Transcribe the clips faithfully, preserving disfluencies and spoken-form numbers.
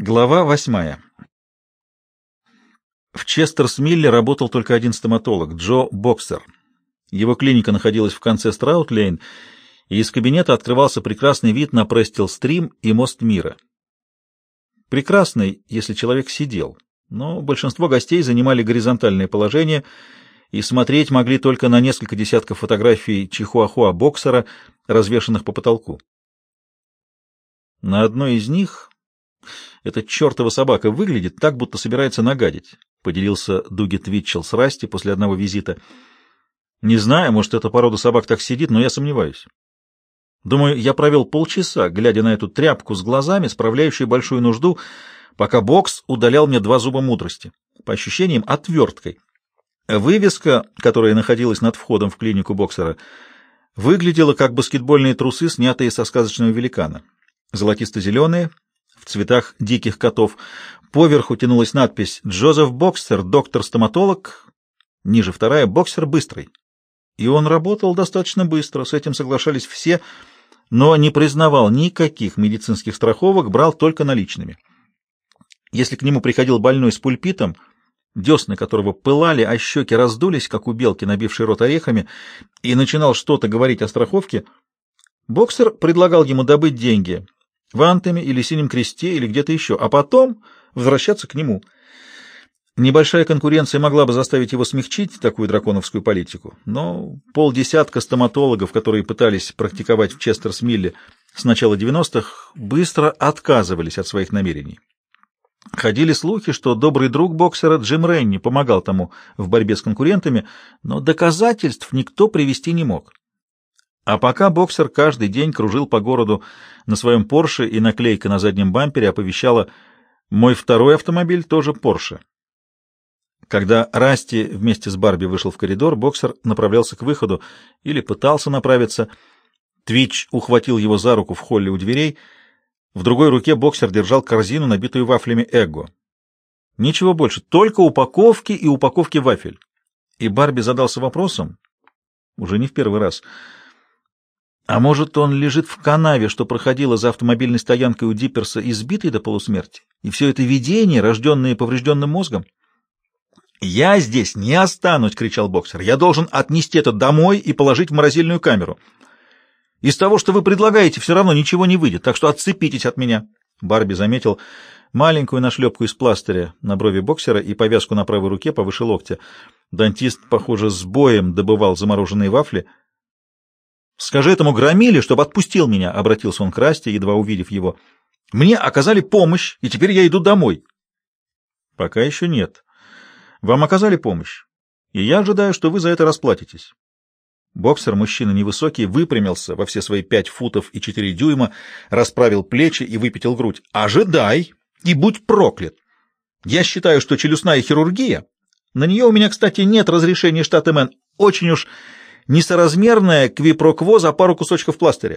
Глава восьмая. В Честерс-Милле работал только один стоматолог — Джо Боксер. Его клиника находилась в конце Страут-Лейн, и из кабинета открывался прекрасный вид на Престил-Стрим и мост Мира. Прекрасный, если человек сидел, но большинство гостей занимали горизонтальное положение и смотреть могли только на несколько десятков фотографий Чихуахуа Боксера, развешанных по потолку. На одной из них эта чертова собака выглядит так, будто собирается нагадить, — поделился Дуги Твитчелл с Расти после одного визита. Не знаю, может, эта порода собак так сидит, но я сомневаюсь. Думаю, я провел полчаса, глядя на эту тряпку с глазами, справляющую большую нужду, пока Бокс удалял мне два зуба мудрости, по ощущениям, отверткой. Вывеска, которая находилась над входом в клинику Боксера, выглядела как баскетбольные трусы, снятые со сказочного великана. Золотисто-зеленые, в цветах диких котов. Поверху тянулась надпись «Джозеф Боксер, доктор-стоматолог», ниже вторая «Боксер быстрый». И он работал достаточно быстро, с этим соглашались все, но не признавал никаких медицинских страховок, брал только наличными. Если к нему приходил больной с пульпитом, десны которого пылали, а щеки раздулись, как у белки, набившей рот орехами, и начинал что-то говорить о страховке, Боксер предлагал ему добыть деньги в Антеме или Синем Кресте или где-то еще, а потом возвращаться к нему. Небольшая конкуренция могла бы заставить его смягчить такую драконовскую политику, но полдесятка стоматологов, которые пытались практиковать в Честерс-Милле с начала девяностых, быстро отказывались от своих намерений. Ходили слухи, что добрый друг Боксера Джим Ренни помогал тому в борьбе с конкурентами, но доказательств никто привести не мог. А пока Боксер каждый день кружил по городу на своем Порше, и наклейка на заднем бампере оповещала: «Мой второй автомобиль тоже Порше». Когда Расти вместе с Барби вышел в коридор, Боксер направлялся к выходу или пытался направиться. Твич ухватил его за руку в холле у дверей. В другой руке Боксер держал корзину, набитую вафлями Эгго. Ничего больше, только упаковки и упаковки вафель. И Барби задался вопросом, уже не в первый раз: а может, он лежит в канаве, что проходило за автомобильной стоянкой у Дипперса, избитый до полусмерти? И все это видение, рожденное поврежденным мозгом? «Я здесь не останусь!» — кричал Боксер. «Я должен отнести это домой и положить в морозильную камеру. Из того, что вы предлагаете, все равно ничего не выйдет, так что отцепитесь от меня». Барби заметил маленькую нашлепку из пластыря на брови Боксера и повязку на правой руке повыше локтя. Дантист, похоже, с боем добывал замороженные вафли. «Скажи этому громиле, чтобы отпустил меня», — обратился он к Расти, едва увидев его. «Мне оказали помощь, и теперь я иду домой». «Пока еще нет. Вам оказали помощь, и я ожидаю, что вы за это расплатитесь». Боксер, мужчина невысокий, выпрямился во все свои пять футов и четыре дюйма, расправил плечи и выпятил грудь. «Ожидай и будь проклят! Я считаю, что челюстная хирургия, на нее у меня, кстати, нет разрешения штата Мэн, очень уж несоразмерная квипрокво за пару кусочков пластыря».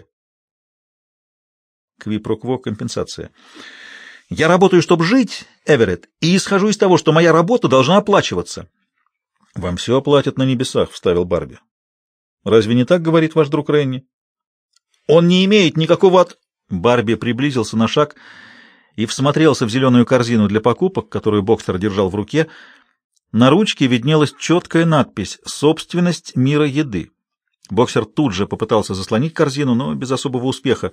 Квипрокво — компенсация. «Я работаю, чтобы жить, Эверетт, и исхожу из того, что моя работа должна оплачиваться». «Вам все оплатят на небесах», — вставил Барби. «Разве не так говорит ваш друг Ренни?» «Он не имеет никакого от...» Барби приблизился на шаг и всмотрелся в зеленую корзину для покупок, которую Боксер держал в руке. На ручке виднелась четкая надпись «Собственность мира еды». Боксер тут же попытался заслонить корзину, но без особого успеха.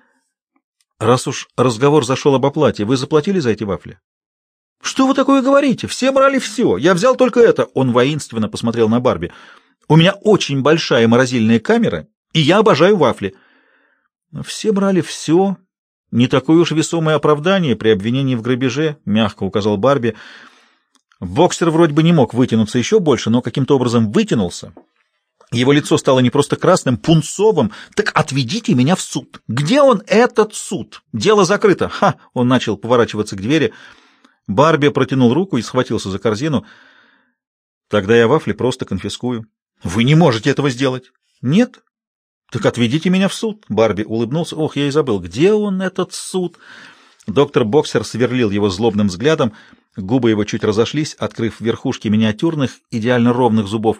«Раз уж разговор зашел об оплате, вы заплатили за эти вафли?» «Что вы такое говорите? Все брали все. Я взял только это». Он воинственно посмотрел на Барби. «У меня очень большая морозильная камера, и я обожаю вафли». «Все брали все. Не такое уж весомое оправдание при обвинении в грабеже», — мягко указал Барби. Боксер вроде бы не мог вытянуться еще больше, но каким-то образом вытянулся. Его лицо стало не просто красным, пунцовым. «Так отведите меня в суд». «Где он, этот суд? Дело закрыто». «Ха!» — он начал поворачиваться к двери. Барби протянул руку и схватился за корзину. «Тогда я вафли просто конфискую». «Вы не можете этого сделать». «Нет? Так отведите меня в суд». Барби улыбнулся. «Ох, я и забыл. Где он, этот суд?» Доктор Боксер сверлил его злобным взглядом. Губы его чуть разошлись, открыв верхушки миниатюрных, идеально ровных зубов.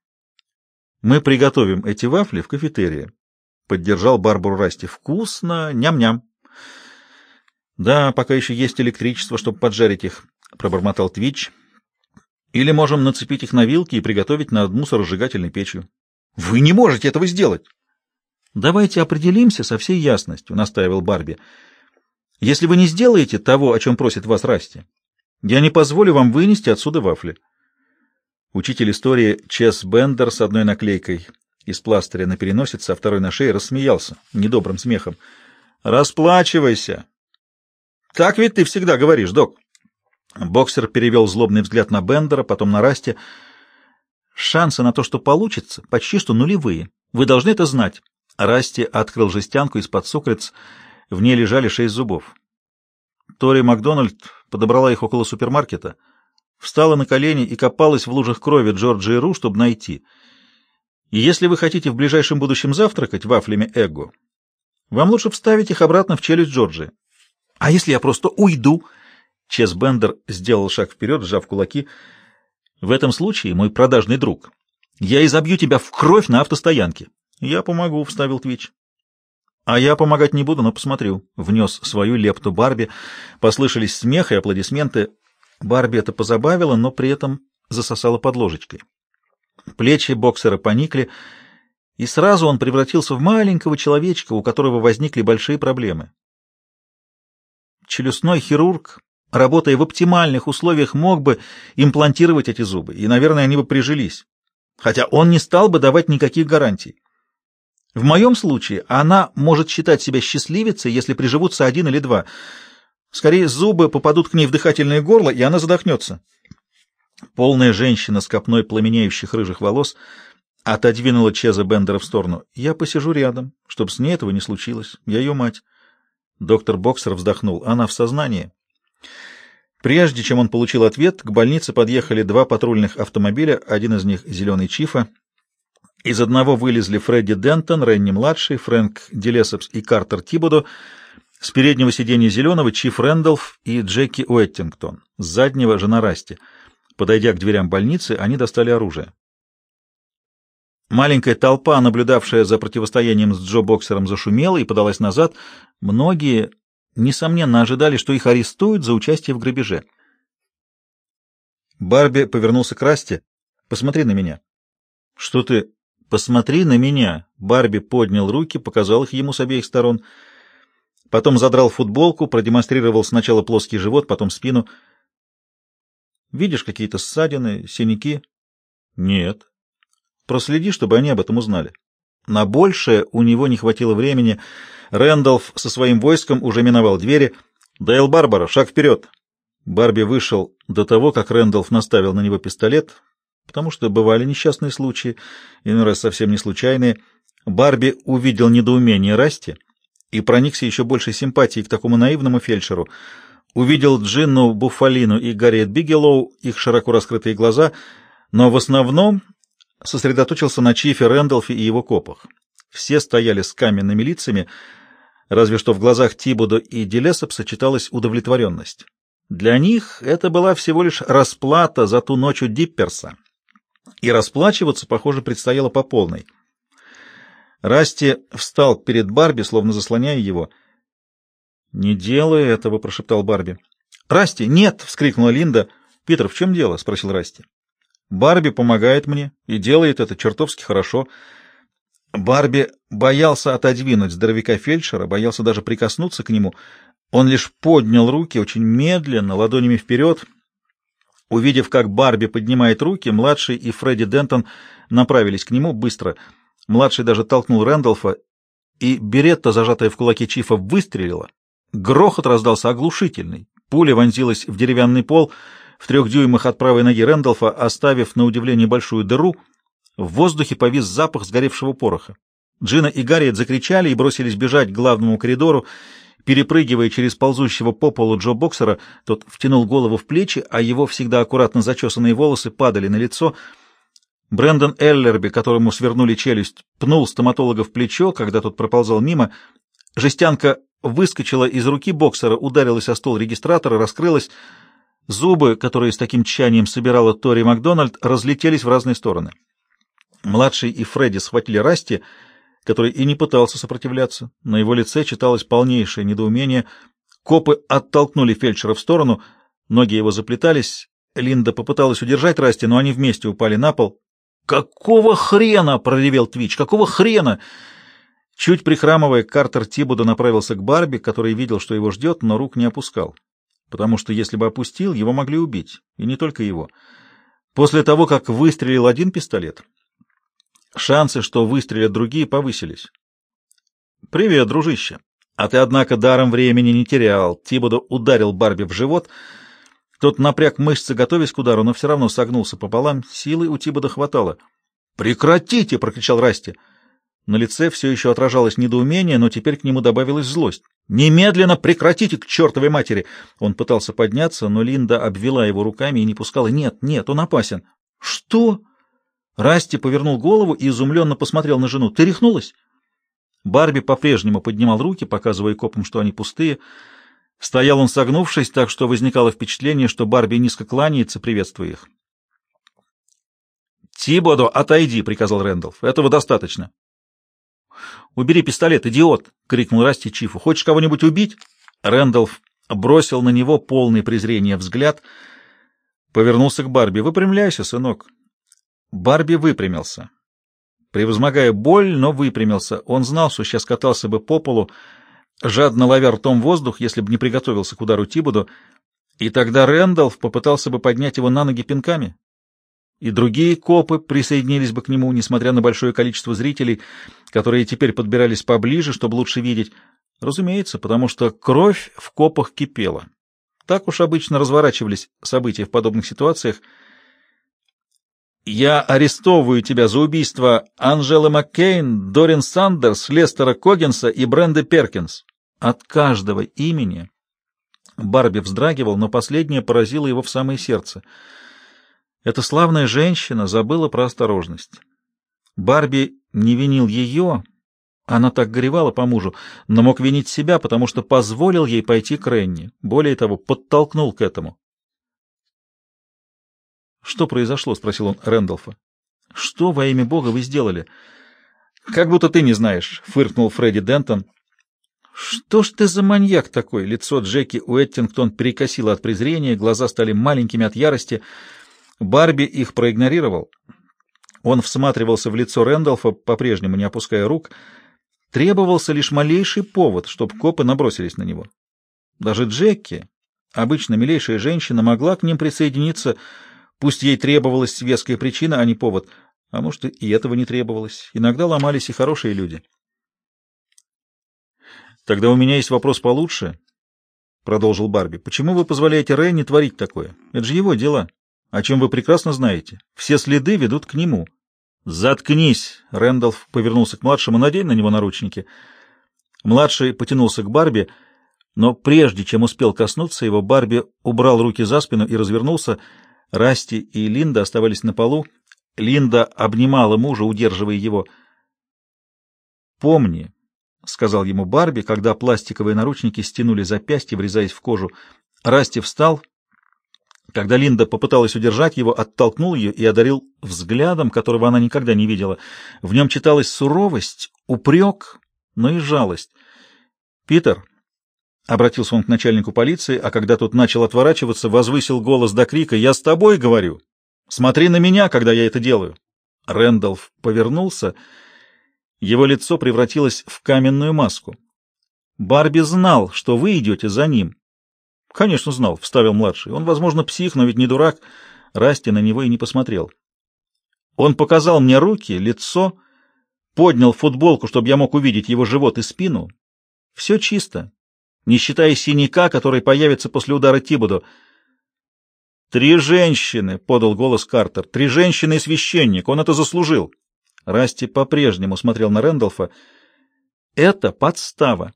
«Мы приготовим эти вафли в кафетерии», — поддержал Барбару Расти. «Вкусно, ням-ням». Да, пока еще есть электричество, чтобы поджарить их, — пробормотал Твич. Или можем нацепить их на вилки и приготовить над мусоросжигательной печью. — Вы не можете этого сделать! — Давайте определимся со всей ясностью, — настаивал Барби. — Если вы не сделаете того, о чем просит вас Расти, я не позволю вам вынести отсюда вафли. Учитель истории Чес Бендер с одной наклейкой из пластыря на переносице, а второй на шее рассмеялся недобрым смехом. — Расплачивайся! — Так ведь ты всегда говоришь, док. Боксер перевел злобный взгляд на Бендера, потом на Расти. — Шансы на то, что получится, почти что нулевые. Вы должны это знать. Расти открыл жестянку из-под сукриц. В ней лежали шесть зубов. Тори Макдональд подобрала их около супермаркета, встала на колени и копалась в лужах крови Джорджа и Ру, чтобы найти. И если вы хотите в ближайшем будущем завтракать вафлями Эгго, вам лучше вставить их обратно в челюсть Джорджи. — А если я просто уйду? Чес Бендер сделал шаг вперед, сжав кулаки. — В этом случае, мой продажный друг, я изобью тебя в кровь на автостоянке. — Я помогу, — вставил Твич. — А я помогать не буду, но посмотрю, — внес свою лепту Барби. Послышались смех и аплодисменты. Барби это позабавило, но при этом засосала под ложечкой. Плечи боксера поникли, и сразу он превратился в маленького человечка, у которого возникли большие проблемы. Челюстной хирург, работая в оптимальных условиях, мог бы имплантировать эти зубы, и, наверное, они бы прижились. Хотя он не стал бы давать никаких гарантий. В моем случае она может считать себя счастливицей, если приживутся один или два. Скорее, зубы попадут к ней в дыхательное горло, и она задохнется. Полная женщина с копной пламенеющих рыжих волос отодвинула Чеза Бендера в сторону. «Я посижу рядом, чтобы с ней этого не случилось. Я ее мать». Доктор Боксер вздохнул. «Она в сознании». Прежде чем он получил ответ, к больнице подъехали два патрульных автомобиля, один из них — зеленый Чифа. Из одного вылезли Фредди Дентон, Ренни-младший, Фрэнк Делесопс и Картер Тибодо. С переднего сиденья зеленого — Чиф Рэндалф и Джеки Уэттингтон. С заднего — жена Расти. Подойдя к дверям больницы, они достали оружие. Маленькая толпа, наблюдавшая за противостоянием с Джо Боксером, зашумела и подалась назад. Многие, несомненно, ожидали, что их арестуют за участие в грабеже. Барби повернулся к Расти. «Посмотри на меня». «Что ты...» «Посмотри на меня!» Барби поднял руки, показал их ему с обеих сторон. Потом задрал футболку, продемонстрировал сначала плоский живот, потом спину. «Видишь какие-то ссадины, синяки?» «Нет». «Проследи, чтобы они об этом узнали». На большее у него не хватило времени. Рэндалф со своим войском уже миновал двери. «Дейл Барбара, шаг вперед!» Барби вышел до того, как Рэндалф наставил на него пистолет, потому что бывали несчастные случаи, иной раз совсем не случайные. Барби увидел недоумение Расти и проникся еще большей симпатией к такому наивному фельдшеру. Увидел Джинну Буффалину и Гарриет Бигелоу, их широко раскрытые глаза, но в основном сосредоточился на Чифе Рэндалфе и его копах. Все стояли с каменными лицами, разве что в глазах Тибодо и Делесопса читалась удовлетворенность. Для них это была всего лишь расплата за ту ночь у Дипперса. И расплачиваться, похоже, предстояло по полной. Расти встал перед Барби, словно заслоняя его. «Не делай этого», — прошептал Барби. «Расти, нет!» — вскрикнула Линда. «Питер, в чем дело?» — спросил Расти. «Барби помогает мне и делает это чертовски хорошо». Барби боялся отодвинуть здоровяка-фельдшера, боялся даже прикоснуться к нему. Он лишь поднял руки очень медленно, ладонями вперед. Увидев, как Барби поднимает руки, младший и Фредди Дентон направились к нему быстро. Младший даже толкнул Рэндалфа, и беретта, зажатая в кулаке Чифа, выстрелила. Грохот раздался оглушительный. Пуля вонзилась в деревянный пол в трех дюймах от правой ноги Рэндалфа, оставив на удивление большую дыру. В воздухе повис запах сгоревшего пороха. Джина и Гарриет закричали и бросились бежать к главному коридору, перепрыгивая через ползущего по полу Джо Боксера. Тот втянул голову в плечи, а его всегда аккуратно зачесанные волосы падали на лицо. Брэндон Эллерби, которому свернули челюсть, пнул стоматолога в плечо, когда тот проползал мимо. Жестянка выскочила из руки Боксера, ударилась о стол регистратора, раскрылась. Зубы, которые с таким тщанием собирала Тори Макдональд, разлетелись в разные стороны. Младший и Фредди схватили Расти, который и не пытался сопротивляться. На его лице читалось полнейшее недоумение. Копы оттолкнули фельдшера в сторону, ноги его заплетались. Линда попыталась удержать Расти, но они вместе упали на пол. «Какого хрена?» — проревел Твич. «Какого хрена?» Чуть прихрамывая, Картер Тибодо направился к Барби, который видел, что его ждет, но рук не опускал. Потому что если бы опустил, его могли убить. И не только его. После того, как выстрелил один пистолет, шансы, что выстрелят другие, повысились. «Привет, дружище. А ты, однако, даром времени не терял». Тибодо ударил Барби в живот. Тот напряг мышцы, готовясь к удару, но все равно согнулся пополам. Силы у Тибодо хватало. «Прекратите!» — прокричал Расти. На лице все еще отражалось недоумение, но теперь к нему добавилась злость. «Немедленно прекратите, к чертовой матери!» Он пытался подняться, но Линда обвела его руками и не пускала. «Нет, нет, он опасен». «Что?» Расти повернул голову и изумленно посмотрел на жену. «Ты рехнулась?» Барби по-прежнему поднимал руки, показывая копам, что они пустые. Стоял он согнувшись, так что возникало впечатление, что Барби низко кланяется, приветствуя их. «Тибодо, отойди!» — приказал Рэндалф. «Этого достаточно». «Убери пистолет, идиот!» — крикнул Расти Чифу. «Хочешь кого-нибудь убить?» Рэндалф бросил на него полный презрения взгляд, повернулся к Барби. «Выпрямляйся, сынок». Барби выпрямился. Превозмогая боль, но выпрямился. Он знал, что сейчас катался бы по полу, жадно ловя ртом воздух, если бы не приготовился к удару Тибодо, и тогда Рэндалф попытался бы поднять его на ноги пинками. И другие копы присоединились бы к нему, несмотря на большое количество зрителей, которые теперь подбирались поближе, чтобы лучше видеть. Разумеется, потому что кровь в копах кипела. Так уж обычно разворачивались события в подобных ситуациях. «Я арестовываю тебя за убийство Анжелы Маккейн, Дорин Сандерс, Лестера Коггинса и Бренды Перкинс». От каждого имени Барби вздрагивал, но последнее поразило его в самое сердце. Эта славная женщина забыла про осторожность. Барби не винил ее, она так горевала по мужу, но мог винить себя, потому что позволил ей пойти к Ренни, более того, подтолкнул к этому. «Что произошло?» — спросил он Рэндалфа. «Что во имя Бога вы сделали?» «Как будто ты не знаешь», — фыркнул Фредди Дентон. «Что ж ты за маньяк такой?» Лицо Джеки Уэттингтон перекосило от презрения, глаза стали маленькими от ярости. Барби их проигнорировал. Он всматривался в лицо Рэндалфа, по-прежнему не опуская рук. Требовался лишь малейший повод, чтобы копы набросились на него. Даже Джеки, обычно милейшая женщина, могла к ним присоединиться, пусть ей требовалась веская причина, а не повод. А может, и этого не требовалось. Иногда ломались и хорошие люди. «Тогда у меня есть вопрос получше», — продолжил Барби. «Почему вы позволяете Ренни творить такое? Это же его дела. О чем вы прекрасно знаете. Все следы ведут к нему». «Заткнись!» — Рэндалф повернулся к младшему. «Надень на него наручники». Младший потянулся к Барби, но прежде чем успел коснуться его, Барби убрал руки за спину и развернулся. Расти и Линда оставались на полу. Линда обнимала мужа, удерживая его. «Помни», — сказал ему Барби, когда пластиковые наручники стянули запястье, врезаясь в кожу. Расти встал. Когда Линда попыталась удержать его, оттолкнул ее и одарил взглядом, которого она никогда не видела. В нем читалась суровость, упрек, но и жалость. «Питер», — обратился он к начальнику полиции, а когда тот начал отворачиваться, возвысил голос до крика: «Я с тобой говорю! Смотри на меня, когда я это делаю!» Рэндалф повернулся. Его лицо превратилось в каменную маску. «Барби знал, что вы идете за ним». «Конечно, знал», — вставил младший. «Он, возможно, псих, но ведь не дурак». Расти на него и не посмотрел. «Он показал мне руки, лицо, поднял футболку, чтобы я мог увидеть его живот и спину. Все чисто, не считая синяка, который появится после удара Тибодо». «Три женщины», — подал голос Картер. «Три женщины и священник. Он это заслужил». Расти по-прежнему смотрел на Рэндалфа. «Это подстава».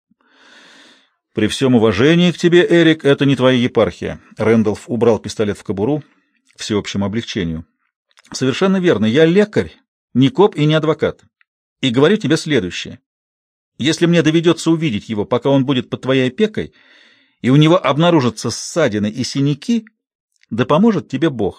«При всем уважении к тебе, Эрик, это не твоя епархия». Рэндалф убрал пистолет в кобуру к всеобщему облегчению. «Совершенно верно. Я лекарь, не коп и не адвокат. И говорю тебе следующее. Если мне доведется увидеть его, пока он будет под твоей опекой, и у него обнаружатся ссадины и синяки, да поможет тебе Бог.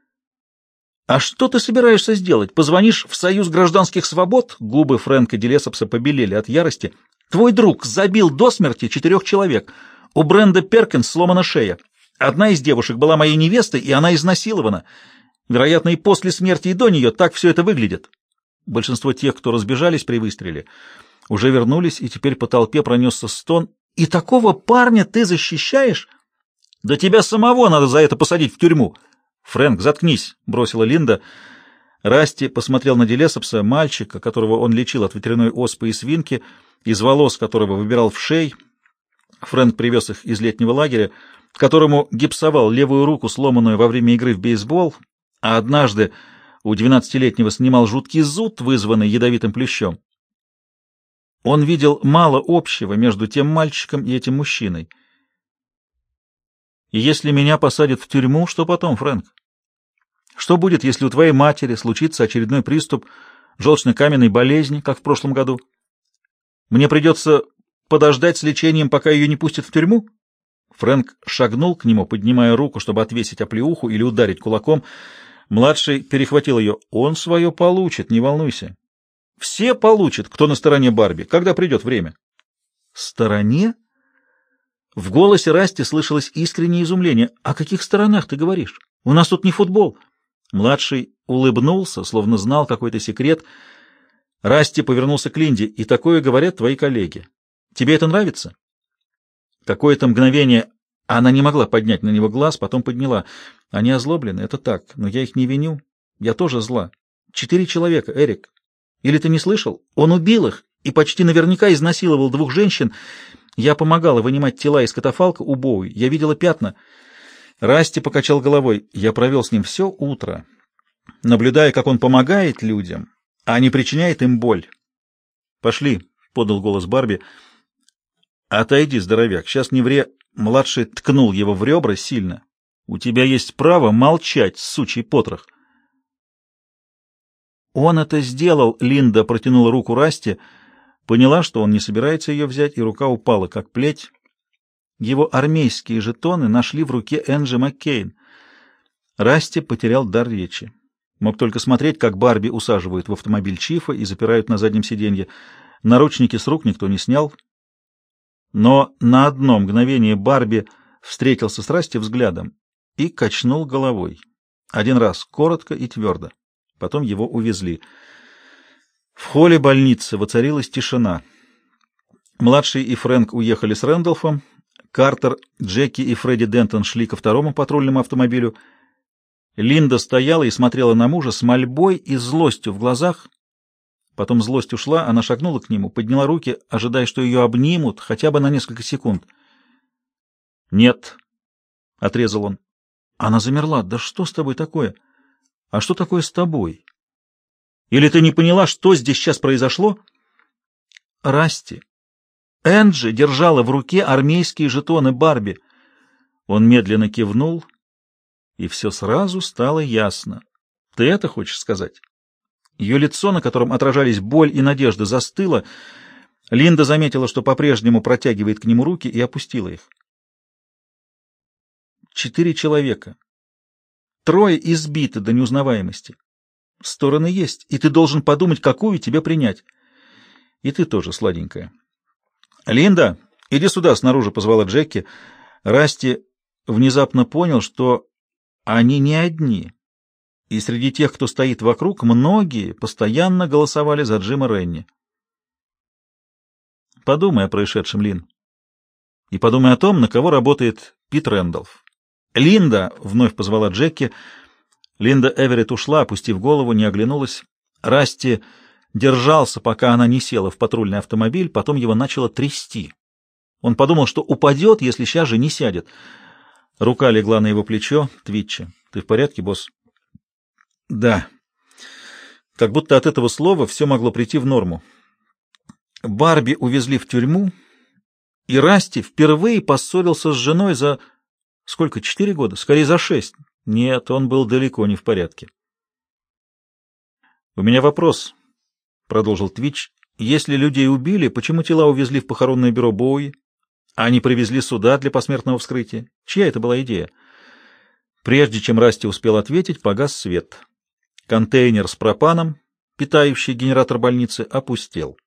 А что ты собираешься сделать? Позвонишь в Союз гражданских свобод?» Губы Фрэнка Делесопса побелели от ярости. «Твой друг забил до смерти четырех человек. У Бренда Перкинс сломана шея. Одна из девушек была моей невестой, и она изнасилована. Вероятно, и после смерти, и до нее так все это выглядит. Большинство тех, кто разбежались при выстреле, уже вернулись, и теперь по толпе пронесся стон. «И такого парня ты защищаешь? Да тебя самого надо за это посадить в тюрьму!» «Фрэнк, заткнись!» — бросила Линда. Расти посмотрел на Делесопса, мальчика, которого он лечил от ветряной оспы и свинки, из волос которого выбирал вшей. Фрэнк привез их из летнего лагеря, которому гипсовал левую руку, сломанную во время игры в бейсбол, а однажды у двенадцатилетнего снимал жуткий зуд, вызванный ядовитым плющом. Он видел мало общего между тем мальчиком и этим мужчиной. «И если меня посадят в тюрьму, что потом, Фрэнк? Что будет, если у твоей матери случится очередной приступ желчно-каменной болезни, как в прошлом году? Мне придется подождать с лечением, пока ее не пустят в тюрьму?» Фрэнк шагнул к нему, поднимая руку, чтобы отвесить оплеуху или ударить кулаком. Младший перехватил ее. «Он свое получит, не волнуйся. Все получат, кто на стороне Барби, когда придет время». «Стороне?» В голосе Расти слышалось искреннее изумление. «О каких сторонах ты говоришь? У нас тут не футбол». Младший улыбнулся, словно знал какой-то секрет. Расти повернулся к Линде. «И такое говорят твои коллеги. Тебе это нравится?» Какое-то мгновение она не могла поднять на него глаз, потом подняла. «Они озлоблены, это так, но я их не виню. Я тоже зла. Четыре человека, Эрик. Или ты не слышал? Он убил их и почти наверняка изнасиловал двух женщин. Я помогала вынимать тела из катафалка у Боуи. Я видела пятна». Расти покачал головой. «Я провел с ним все утро, наблюдая, как он помогает людям, а не причиняет им боль». «Пошли», — подал голос Барби. «Отойди, здоровяк, сейчас не вре...» Младший ткнул его в ребра сильно. «У тебя есть право молчать, сучий потрох». «Он это сделал», — Линда протянула руку Расти, поняла, что он не собирается ее взять, и рука упала, как плеть. Его армейские жетоны нашли в руке Энджи Маккейн. Расти потерял дар речи. Мог только смотреть, как Барби усаживают в автомобиль Чифа и запирают на заднем сиденье. Наручники с рук никто не снял. Но на одно мгновение Барби встретился с Расти взглядом и качнул головой. Один раз коротко и твердо. Потом его увезли. В холле больницы воцарилась тишина. Младший и Фрэнк уехали с Рэндалфом. Картер, Джеки и Фредди Дентон шли ко второму патрульному автомобилю. Линда стояла и смотрела на мужа с мольбой и злостью в глазах. Потом злость ушла, она шагнула к нему, подняла руки, ожидая, что ее обнимут хотя бы на несколько секунд. «Нет», — отрезал он. Она замерла. «Да что с тобой такое? А что такое с тобой? Или ты не поняла, что здесь сейчас произошло?» «Расти, Энджи держала в руке армейские жетоны Барби». Он медленно кивнул, и все сразу стало ясно. «Ты это хочешь сказать?» Ее лицо, на котором отражались боль и надежда, застыло. Линда заметила, что по-прежнему протягивает к нему руки, и опустила их. Четыре человека. Трое избиты до неузнаваемости. Стороны есть, и ты должен подумать, какую тебе принять. И ты тоже, сладенькая. «Линда, иди сюда», — снаружи позвала Джеки. Расти внезапно понял, что они не одни. И среди тех, кто стоит вокруг, многие постоянно голосовали за Джима Ренни. Подумай о происшедшем, Лин. И подумай о том, на кого работает Пит Рэндалф. «Линда!» — вновь позвала Джеки. Линда Эверетт ушла, опустив голову, не оглянулась. Расти держался, пока она не села в патрульный автомобиль, потом его начало трясти. Он подумал, что упадет, если сейчас же не сядет. Рука легла на его плечо. «Твитчи, ты в порядке, босс?» «Да». Как будто от этого слова все могло прийти в норму. Барби увезли в тюрьму, и Расти впервые поссорился с женой за... Сколько? Четыре года? Скорее, за шесть. Нет, он был далеко не в порядке. «У меня вопрос», — продолжил Твитч. «Если людей убили, почему тела увезли в похоронное бюро Боуи, а не привезли сюда для посмертного вскрытия? Чья это была идея?» Прежде чем Расти успел ответить, погас свет. Контейнер с пропаном, питающий генератор больницы, опустел.